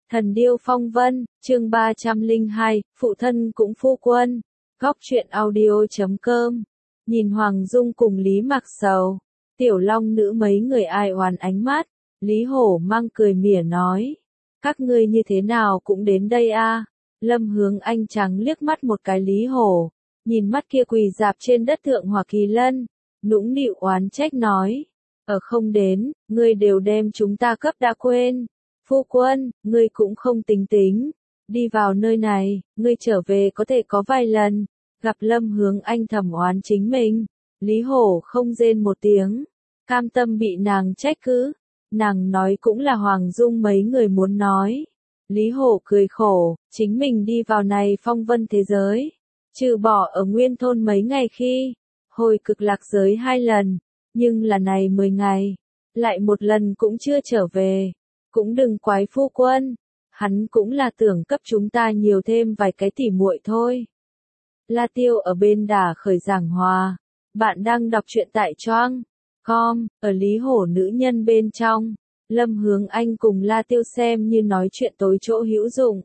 Thần điêu phong vân, chương 302, phụ thân cũng phu quân. Góc truyện audio.com. Nhìn Hoàng Dung cùng Lý Mạc Sầu, Tiểu Long Nữ mấy người ai oán ánh mắt, Lý Hổ mang cười mỉa nói. Các ngươi như thế nào cũng đến đây a? Lâm Hướng Anh trắng liếc mắt một cái Lý Hổ, nhìn mắt kia quỳ dạp trên đất thượng Hoa Kỳ Lân, nũng nịu oán trách nói. Ở không đến, ngươi đều đem chúng ta cấp đã quên. Phu quân, ngươi cũng không tính tính. Đi vào nơi này, ngươi trở về có thể có vài lần. Gặp Lâm Hướng Anh thầm oán chính mình. Lý Hổ không rên một tiếng. Cam tâm bị nàng trách cứ. Nàng nói cũng là Hoàng Dung mấy người muốn nói. Lý Hổ cười khổ, chính mình đi vào này phong vân thế giới. Trừ bỏ ở nguyên thôn mấy ngày khi, hồi cực lạc giới 2 lần. Nhưng là này 10 ngày, lại một lần cũng chưa trở về. Cũng đừng quái phu quân, hắn cũng là tưởng cấp chúng ta nhiều thêm vài cái tỉ muội thôi. La Tiêu ở bên đả khởi giảng hòa, bạn đang đọc truyện tại Choang.com, ở Lý Hổ nữ nhân bên trong, Lâm Hướng Anh cùng La Tiêu xem như nói chuyện tối chỗ hữu dụng.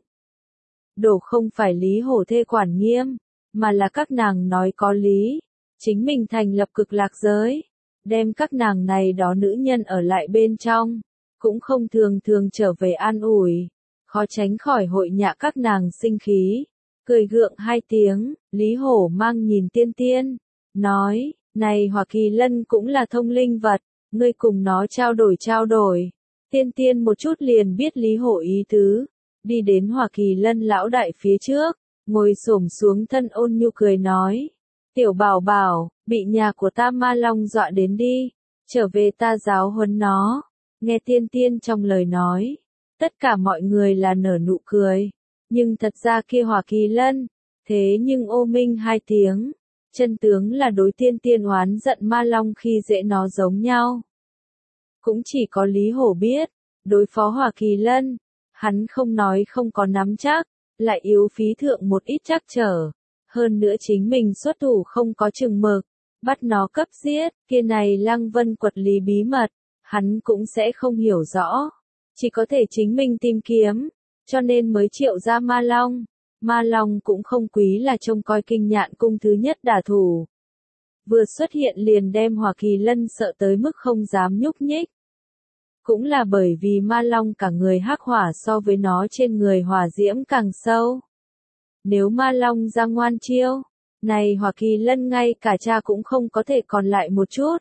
Đổ không phải Lý Hổ thê quản nghiêm, mà là các nàng nói có lý, chính mình thành lập cực lạc giới, đem các nàng này đó nữ nhân ở lại bên trong. Cũng không thường thường trở về an ủi, khó tránh khỏi hội nhạ các nàng sinh khí, cười gượng 2 tiếng, Lý Hổ mang nhìn Tiên Tiên, nói, này Hoa Kỳ Lân cũng là thông linh vật, ngươi cùng nó trao đổi. Tiên Tiên một chút liền biết Lý Hổ ý tứ, đi đến Hoa Kỳ Lân lão đại phía trước, ngồi xổm xuống thân ôn nhu cười nói, tiểu bảo bảo, bị nhà của ta ma long dọa đến đi, trở về ta giáo huấn nó. Nghe Tiên Tiên trong lời nói, tất cả mọi người là nở nụ cười, nhưng thật ra kia Hoa Kỳ Lân, thế nhưng ô minh 2 tiếng, chân tướng là đối Tiên Tiên oán giận ma long khi dễ nó giống nhau. Cũng chỉ có Lý Hổ biết, đối phó Hoa Kỳ Lân, hắn không nói không có nắm chắc, lại yếu phí thượng một ít trắc trở, hơn nữa chính mình xuất thủ không có chừng mực, bắt nó cấp giết, kia này Lăng Vân quật lý bí mật. Hắn cũng sẽ không hiểu rõ, chỉ có thể chính mình tìm kiếm, cho nên mới triệu ra ma long. Ma long cũng không quý là trông coi Kinh Nhạn cung thứ nhất đả thủ. Vừa xuất hiện liền đem Hoa Kỳ Lân sợ tới mức không dám nhúc nhích. Cũng là bởi vì ma long cả người hắc hỏa so với nó trên người hỏa diễm càng sâu. Nếu ma long ra ngoan chiêu, này Hoa Kỳ Lân ngay cả cha cũng không có thể còn lại một chút.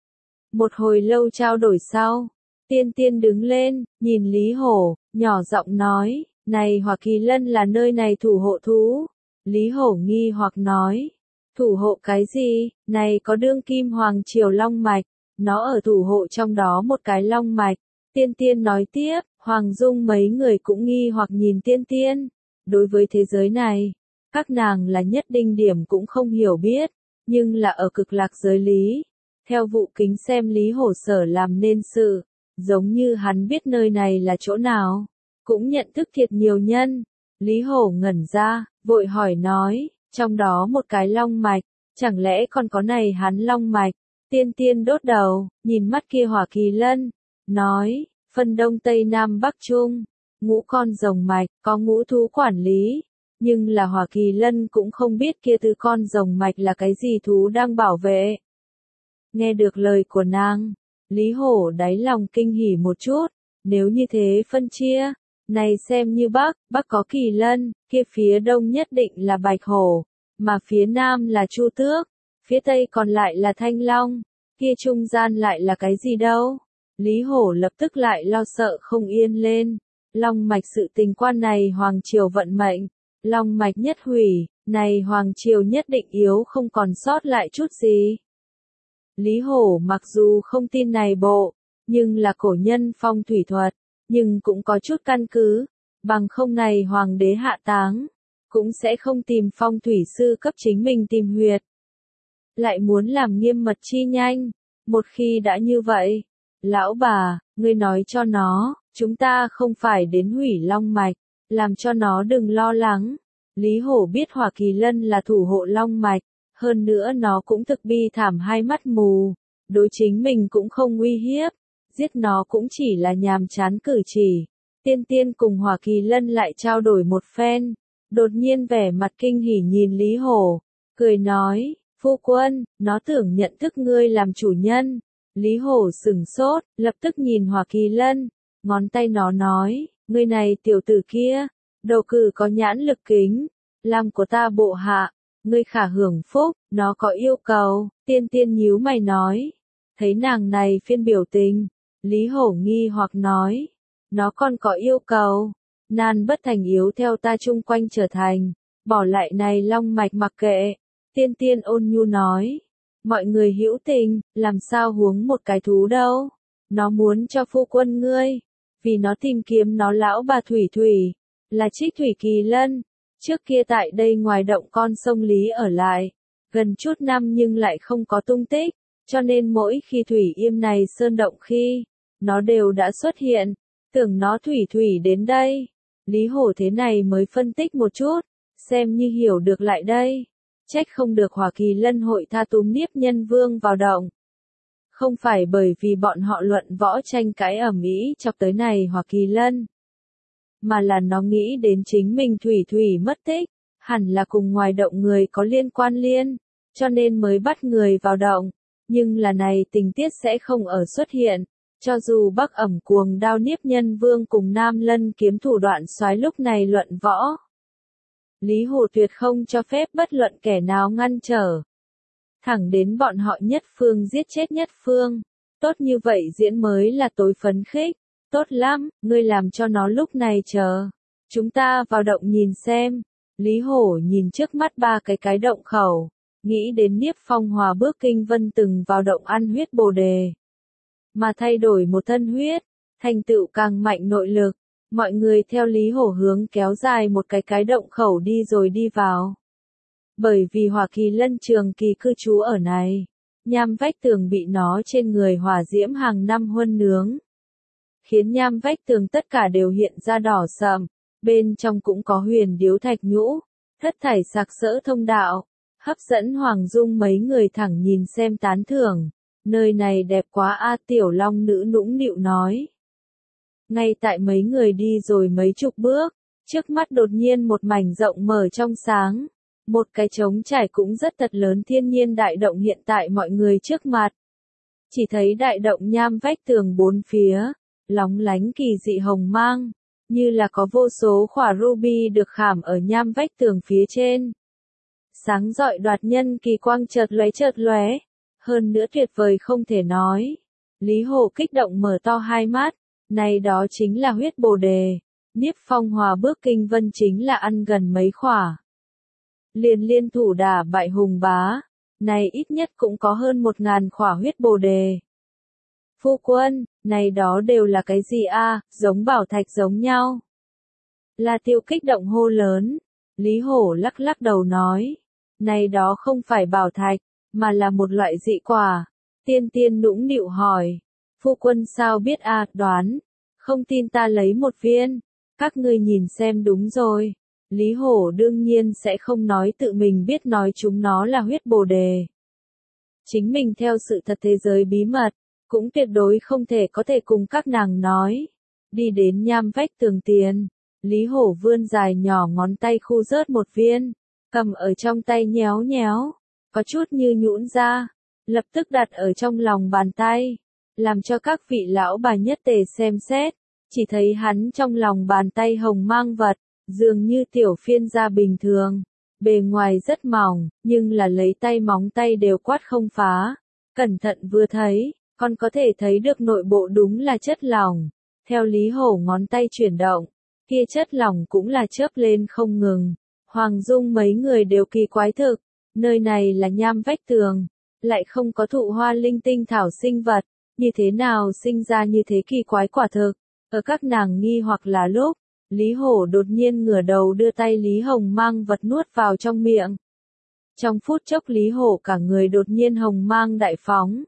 Một hồi lâu trao đổi sau, Tiên Tiên đứng lên, nhìn Lý Hổ, nhỏ giọng nói, này Hoa Kỳ Lân là nơi này thủ hộ thú. Lý Hổ nghi hoặc nói, thủ hộ cái gì, này có đương kim hoàng triều long mạch, nó ở thủ hộ trong đó một cái long mạch. Tiên Tiên nói tiếp, Hoàng Dung mấy người cũng nghi hoặc nhìn Tiên Tiên. Đối với thế giới này, các nàng là nhất đinh điểm cũng không hiểu biết, nhưng là ở cực lạc giới lý. Theo vụ kính xem Lý Hổ sở làm nên sự, giống như hắn biết nơi này là chỗ nào, cũng nhận thức thiệt nhiều nhân. Lý Hổ ngẩn ra, vội hỏi nói, trong đó một cái long mạch, chẳng lẽ còn có này hắn long mạch? Tiên Tiên đốt đầu, nhìn mắt kia Hoa Kỳ Lân, nói, phân đông tây nam bắc trung, ngũ con rồng mạch, có ngũ thú quản lý, nhưng là Hoa Kỳ Lân cũng không biết kia từ con rồng mạch là cái gì thú đang bảo vệ. Nghe được lời của nàng, Lý Hổ đáy lòng kinh hỉ một chút, nếu như thế phân chia, này xem như Bắc có Kỳ Lân, kia phía đông nhất định là Bạch Hổ, mà phía nam là Chu Tước, phía tây còn lại là Thanh Long, kia trung gian lại là cái gì đâu? Lý Hổ lập tức lại lo sợ không yên lên, long mạch sự tình quan này Hoàng Triều vận mệnh, long mạch nhất hủy, này Hoàng Triều nhất định yếu không còn sót lại chút gì. Lý Hổ mặc dù không tin này bộ, nhưng là cổ nhân phong thủy thuật, nhưng cũng có chút căn cứ, bằng không này hoàng đế hạ táng, cũng sẽ không tìm phong thủy sư cấp chính mình tìm huyệt. Lại muốn làm nghiêm mật chi nhanh, một khi đã như vậy, lão bà, ngươi nói cho nó, chúng ta không phải đến hủy long mạch, làm cho nó đừng lo lắng. Lý Hổ biết Hoa Kỳ Lân là thủ hộ long mạch. Hơn nữa nó cũng thực bi thảm 2 mắt mù, đối chính mình cũng không uy hiếp, giết nó cũng chỉ là nhàm chán cử chỉ. Tiên Tiên cùng Hỏa Kỳ Lân lại trao đổi một phen, đột nhiên vẻ mặt kinh hỉ nhìn Lý Hổ, cười nói, phu quân, nó tưởng nhận thức ngươi làm chủ nhân. Lý Hổ sửng sốt, lập tức nhìn Hỏa Kỳ Lân, ngón tay nó nói, ngươi này tiểu tử kia, đầu cử có nhãn lực kính, làm của ta bộ hạ, ngươi khả hưởng phúc, nó có yêu cầu. Tiên Tiên nhíu mày nói, thấy nàng này phiên biểu tình, Lý Hổ nghi hoặc nói, nó còn có yêu cầu, nan bất thành yếu theo ta chung quanh trở thành, bỏ lại này long mạch mặc kệ. Tiên Tiên ôn nhu nói, mọi người hữu tình, làm sao huống một cái thú đâu, nó muốn cho phu quân ngươi, vì nó tìm kiếm nó lão bà Thủy Thủy, là Trích Thủy Kỳ Lân, trước kia tại đây ngoài động con sông Lý ở lại, gần chút năm nhưng lại không có tung tích, cho nên mỗi khi Thủy Yêm này sơn động khi, nó đều đã xuất hiện, tưởng nó Thủy Thủy đến đây. Lý Hổ thế này mới phân tích một chút, xem như hiểu được lại đây. Trách không được Hỏa Kỳ Lân hội tha túm Niếp Nhân Vương vào động. Không phải bởi vì bọn họ luận võ tranh cãi ầm ĩ chọc tới này Hỏa Kỳ Lân, mà là nó nghĩ đến chính mình Thủy Thủy mất tích, hẳn là cùng ngoài động người có liên quan liên, cho nên mới bắt người vào động. Nhưng là này tình tiết sẽ không ở xuất hiện, cho dù Bắc Ẩm Cuồng Đao Niếp Nhân Vương cùng Nam Lân Kiếm thủ đoạn soái lúc này luận võ. Lý Hổ tuyệt không cho phép bất luận kẻ nào ngăn trở. Thẳng đến bọn họ nhất phương giết chết nhất phương. Tốt như vậy diễn mới là tối phấn khích. Tốt lắm, ngươi làm cho nó lúc này chờ. Chúng ta vào động nhìn xem. Lý Hổ nhìn trước mắt ba cái động khẩu. Nghĩ đến Niếp Phong Hòa bước kinh vân từng vào động ăn huyết bồ đề. Mà thay đổi một thân huyết, thành tựu càng mạnh nội lực. Mọi người theo Lý Hổ hướng kéo dài một cái động khẩu đi rồi đi vào. Bởi vì Hỏa Kỳ Lân trường kỳ cư trú ở này, nham vách tường bị nó trên người hỏa diễm hàng năm huân nướng, khiến nham vách tường tất cả đều hiện ra đỏ sậm, bên trong cũng có huyền điếu thạch nhũ, thất thải sặc sỡ thông đạo, hấp dẫn Hoàng Dung mấy người thẳng nhìn xem tán thưởng, nơi này đẹp quá a. Tiểu Long Nữ nũng nịu nói. Ngay tại mấy người đi rồi mấy chục bước, trước mắt đột nhiên một mảnh rộng mở trong sáng, một cái trống trải cũng rất thật lớn thiên nhiên đại động hiện tại mọi người trước mặt. Chỉ thấy đại động nham vách tường bốn phía, lóng lánh kỳ dị hồng mang, như là có vô số khỏa ruby được khảm ở nham vách tường phía trên. Sáng rọi đoạt nhân kỳ quang chợt lóe, hơn nữa tuyệt vời không thể nói. Lý Hổ kích động mở to hai mắt. Này đó chính là huyết bồ đề, Niếp Phong Hòa bước kinh vân chính là ăn gần mấy khỏa. Liền liên thủ đả bại hùng bá, này ít nhất cũng có hơn 1000 khỏa huyết bồ đề. Phu quân, này đó đều là cái gì a? Giống bảo thạch giống nhau. La Tiêu kích động hô lớn, Lý Hổ lắc lắc đầu nói, này đó không phải bảo thạch, mà là một loại dị quả. Tiên Tiên nũng nịu hỏi. Phu quân sao biết a? Đoán, không tin ta lấy một viên, các ngươi nhìn xem đúng rồi. Lý Hổ đương nhiên sẽ không nói tự mình biết nói chúng nó là huyết bồ đề. Chính mình theo sự thật thế giới bí mật, cũng tuyệt đối không thể có thể cùng các nàng nói. Đi đến nham vách tường tiền, Lý Hổ vươn dài nhỏ ngón tay khu rớt một viên, cầm ở trong tay nhéo nhéo, có chút như nhũn ra, lập tức đặt ở trong lòng bàn tay. Làm cho các vị lão bà nhất tề xem xét, chỉ thấy hắn trong lòng bàn tay hồng mang vật, dường như tiểu phiên da bình thường, bề ngoài rất mỏng, nhưng là lấy tay móng tay đều quát không phá. Cẩn thận vừa thấy, còn có thể thấy được nội bộ đúng là chất lỏng. Theo Lý Hổ ngón tay chuyển động, kia chất lỏng cũng là chớp lên không ngừng. Hoàng Dung mấy người đều kỳ quái thực, nơi này là nham vách tường, lại không có thụ hoa linh tinh thảo sinh vật. Như thế nào sinh ra như thế kỳ quái quả thực, ở các nàng nghi hoặc là lúc, Lý Hổ đột nhiên ngửa đầu đưa tay Lý Hồng mang vật nuốt vào trong miệng. Trong phút chốc Lý Hổ cả người đột nhiên hồng mang đại phóng.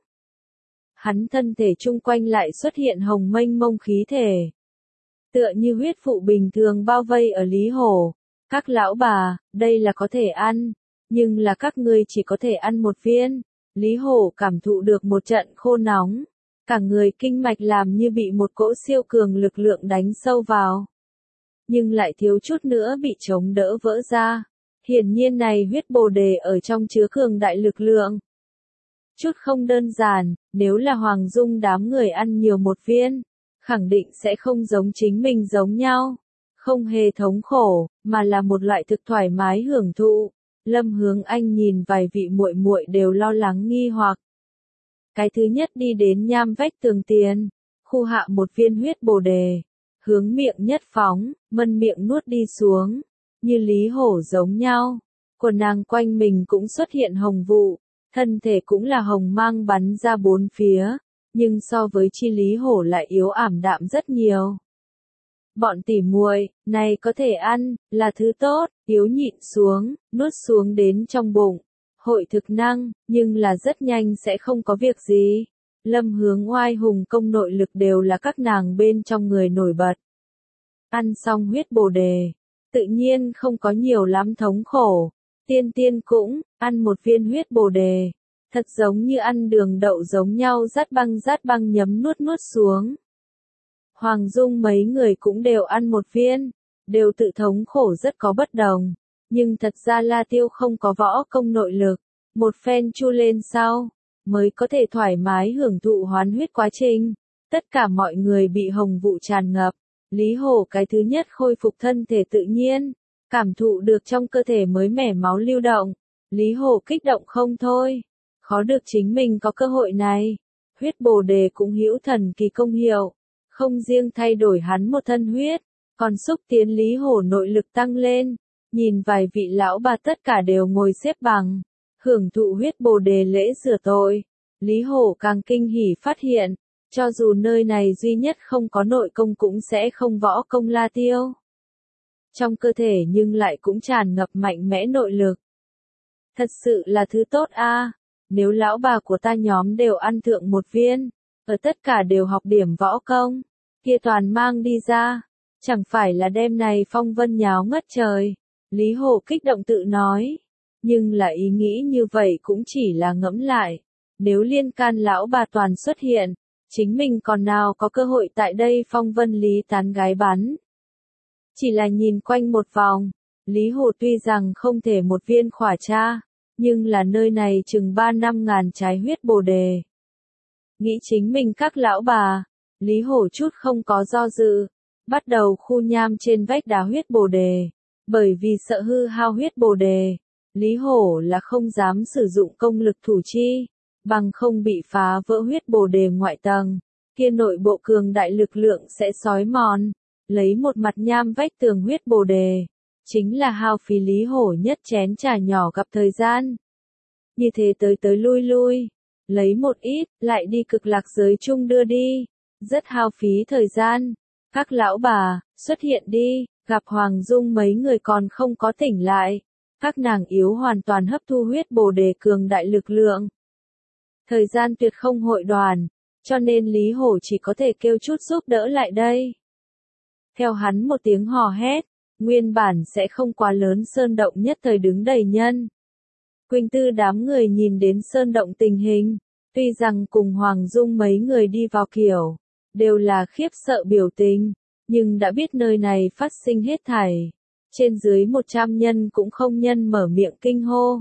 Hắn thân thể chung quanh lại xuất hiện hồng mênh mông khí thể. Tựa như huyết phụ bình thường bao vây ở Lý Hổ. Các lão bà, đây là có thể ăn, nhưng là các ngươi chỉ có thể ăn một viên. Lý Hổ cảm thụ được một trận khô nóng. Cả người kinh mạch làm như bị một cỗ siêu cường lực lượng đánh sâu vào. Nhưng lại thiếu chút nữa bị chống đỡ vỡ ra. Hiển nhiên này huyết bồ đề ở trong chứa cường đại lực lượng. Chút không đơn giản, nếu là Hoàng Dung đám người ăn nhiều một viên, khẳng định sẽ không giống chính mình giống nhau. Không hề thống khổ, mà là một loại thực thoải mái hưởng thụ. Lâm Hướng Anh nhìn vài vị muội muội đều lo lắng nghi hoặc. Cái thứ nhất đi đến nham vách tường tiền, khu hạ một viên huyết bồ đề, hướng miệng nhất phóng, mân miệng nuốt đi xuống, như Lý Hổ giống nhau. Quần nàng quanh mình cũng xuất hiện hồng vụ, thân thể cũng là hồng mang bắn ra bốn phía, nhưng so với chi Lý Hổ lại yếu ảm đạm rất nhiều. Bọn tỉ muội, này có thể ăn, là thứ tốt, yếu nhịn xuống, nuốt xuống đến trong bụng. Hội thực năng, nhưng là rất nhanh sẽ không có việc gì. Lâm Hướng Oai hùng công nội lực đều là các nàng bên trong người nổi bật. Ăn xong huyết bồ đề, tự nhiên không có nhiều lắm thống khổ. Tiên tiên cũng, ăn một viên huyết bồ đề, thật giống như ăn đường đậu giống nhau rát băng nhấm nuốt xuống. Hoàng Dung mấy người cũng đều ăn một viên, đều tự thống khổ rất có bất đồng. Nhưng thật ra La Tiêu không có võ công nội lực, một phen chu lên sau, mới có thể thoải mái hưởng thụ hoán huyết quá trình. Tất cả mọi người bị hồng vụ tràn ngập, Lý Hổ cái thứ nhất khôi phục thân thể tự nhiên, cảm thụ được trong cơ thể mới mẻ máu lưu động. Lý Hổ kích động không thôi, khó được chính mình có cơ hội này. Huyết bồ đề cũng hữu thần kỳ công hiệu, không riêng thay đổi hắn một thân huyết, còn xúc tiến Lý Hổ nội lực tăng lên. Nhìn vài vị lão bà tất cả đều ngồi xếp bằng, hưởng thụ huyết bồ đề lễ rửa tội. Lý Hổ càng kinh hỉ phát hiện, cho dù nơi này duy nhất không có nội công cũng sẽ không võ công La Tiêu. Trong cơ thể nhưng lại cũng tràn ngập mạnh mẽ nội lực. Thật sự là thứ tốt a. Nếu lão bà của ta nhóm đều ăn thượng một viên, ở tất cả đều học điểm võ công, kia toàn mang đi ra, chẳng phải là đêm này phong vân nháo ngất trời. Lý Hổ kích động tự nói, nhưng là ý nghĩ như vậy cũng chỉ là ngẫm lại, nếu liên can lão bà toàn xuất hiện, chính mình còn nào có cơ hội tại đây phong vân lý tán gái bắn. Chỉ là nhìn quanh một vòng, Lý Hổ tuy rằng không thể một viên khỏa tra, nhưng là nơi này chừng 3-5 ngàn trái huyết bồ đề. Nghĩ chính mình các lão bà, Lý Hổ chút không có do dự, bắt đầu khu nham trên vách đá huyết bồ đề. Bởi vì sợ hư hao huyết bồ đề, Lý Hổ là không dám sử dụng công lực thủ chi, bằng không bị phá vỡ huyết bồ đề ngoại tầng, kia nội bộ cường đại lực lượng sẽ xói mòn, lấy một mặt nham vách tường huyết bồ đề, chính là hao phí Lý Hổ nhất chén trà nhỏ gặp thời gian. Như thế tới lui, lấy một ít, lại đi cực lạc giới chung đưa đi, rất hao phí thời gian. Các lão bà, xuất hiện đi. Gặp Hoàng Dung mấy người còn không có tỉnh lại, các nàng yếu hoàn toàn hấp thu huyết bồ đề cường đại lực lượng. Thời gian tuyệt không hội đoàn, cho nên Lý Hổ chỉ có thể kêu chút giúp đỡ lại đây. Theo hắn một tiếng hò hét, nguyên bản sẽ không quá lớn sơn động nhất thời đứng đầy nhân. Quỳnh Tư đám người nhìn đến sơn động tình hình, tuy rằng cùng Hoàng Dung mấy người đi vào kiểu, đều là khiếp sợ biểu tình. Nhưng đã biết nơi này phát sinh hết thảy, trên dưới 100 nhân cũng không nhân mở miệng kinh hô.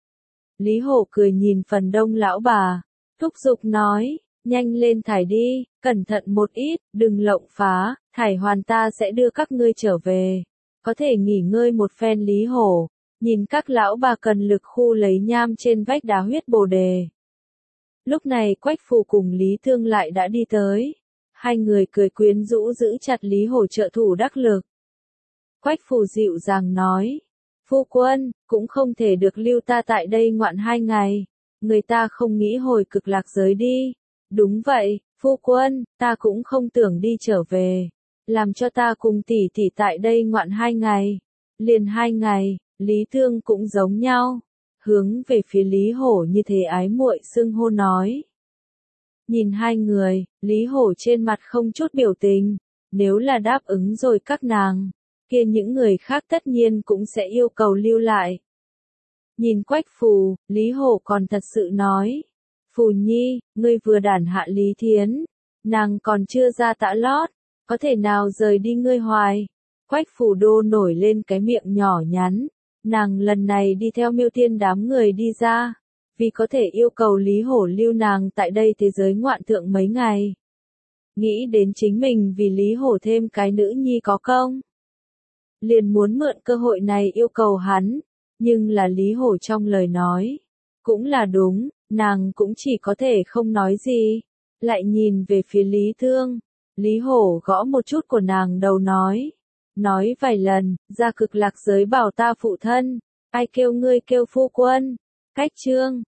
Lý Hổ cười nhìn phần đông lão bà, thúc giục nói, nhanh lên thải đi, cẩn thận một ít, đừng lộng phá, thải hoàn ta sẽ đưa các ngươi trở về, có thể nghỉ ngơi một phen. Lý Hổ, nhìn các lão bà cần lực khu lấy nham trên vách đá huyết bồ đề. Lúc này Quách Phù cùng Lý Thương lại đã đi tới. Hai người cười quyến rũ giữ chặt Lý Hổ trợ thủ đắc lực. Quách Phù dịu dàng nói, phu quân, cũng không thể được lưu ta tại đây ngoạn 2 ngày, người ta không nghĩ hồi cực lạc giới đi. Đúng vậy, phu quân, ta cũng không tưởng đi trở về, làm cho ta cùng tỷ tỷ tại đây ngoạn 2 ngày. Liền 2 ngày, Lý Thương cũng giống nhau, hướng về phía Lý Hổ như thế ái muội xưng hô nói. Nhìn hai người, Lý Hổ trên mặt không chút biểu tình, nếu là đáp ứng rồi các nàng, kia những người khác tất nhiên cũng sẽ yêu cầu lưu lại. Nhìn Quách Phù, Lý Hổ còn thật sự nói, Phù Nhi, ngươi vừa đản hạ Lý Thiến, nàng còn chưa ra tã lót, có thể nào rời đi ngươi hoài. Quách Phù Đô nổi lên cái miệng nhỏ nhắn, nàng lần này đi theo Miêu Thiên đám người đi ra, vì có thể yêu cầu Lý Hổ lưu nàng tại đây thế giới ngoạn thượng mấy ngày. Nghĩ đến chính mình vì Lý Hổ thêm cái nữ nhi có công, liền muốn mượn cơ hội này yêu cầu hắn, nhưng là Lý Hổ trong lời nói, cũng là đúng, nàng cũng chỉ có thể không nói gì, lại nhìn về phía Lý Thương, Lý Hổ gõ một chút của nàng đầu nói vài lần, ra Cực Lạc giới bảo ta phụ thân, ai kêu ngươi kêu phu quân, cách chương.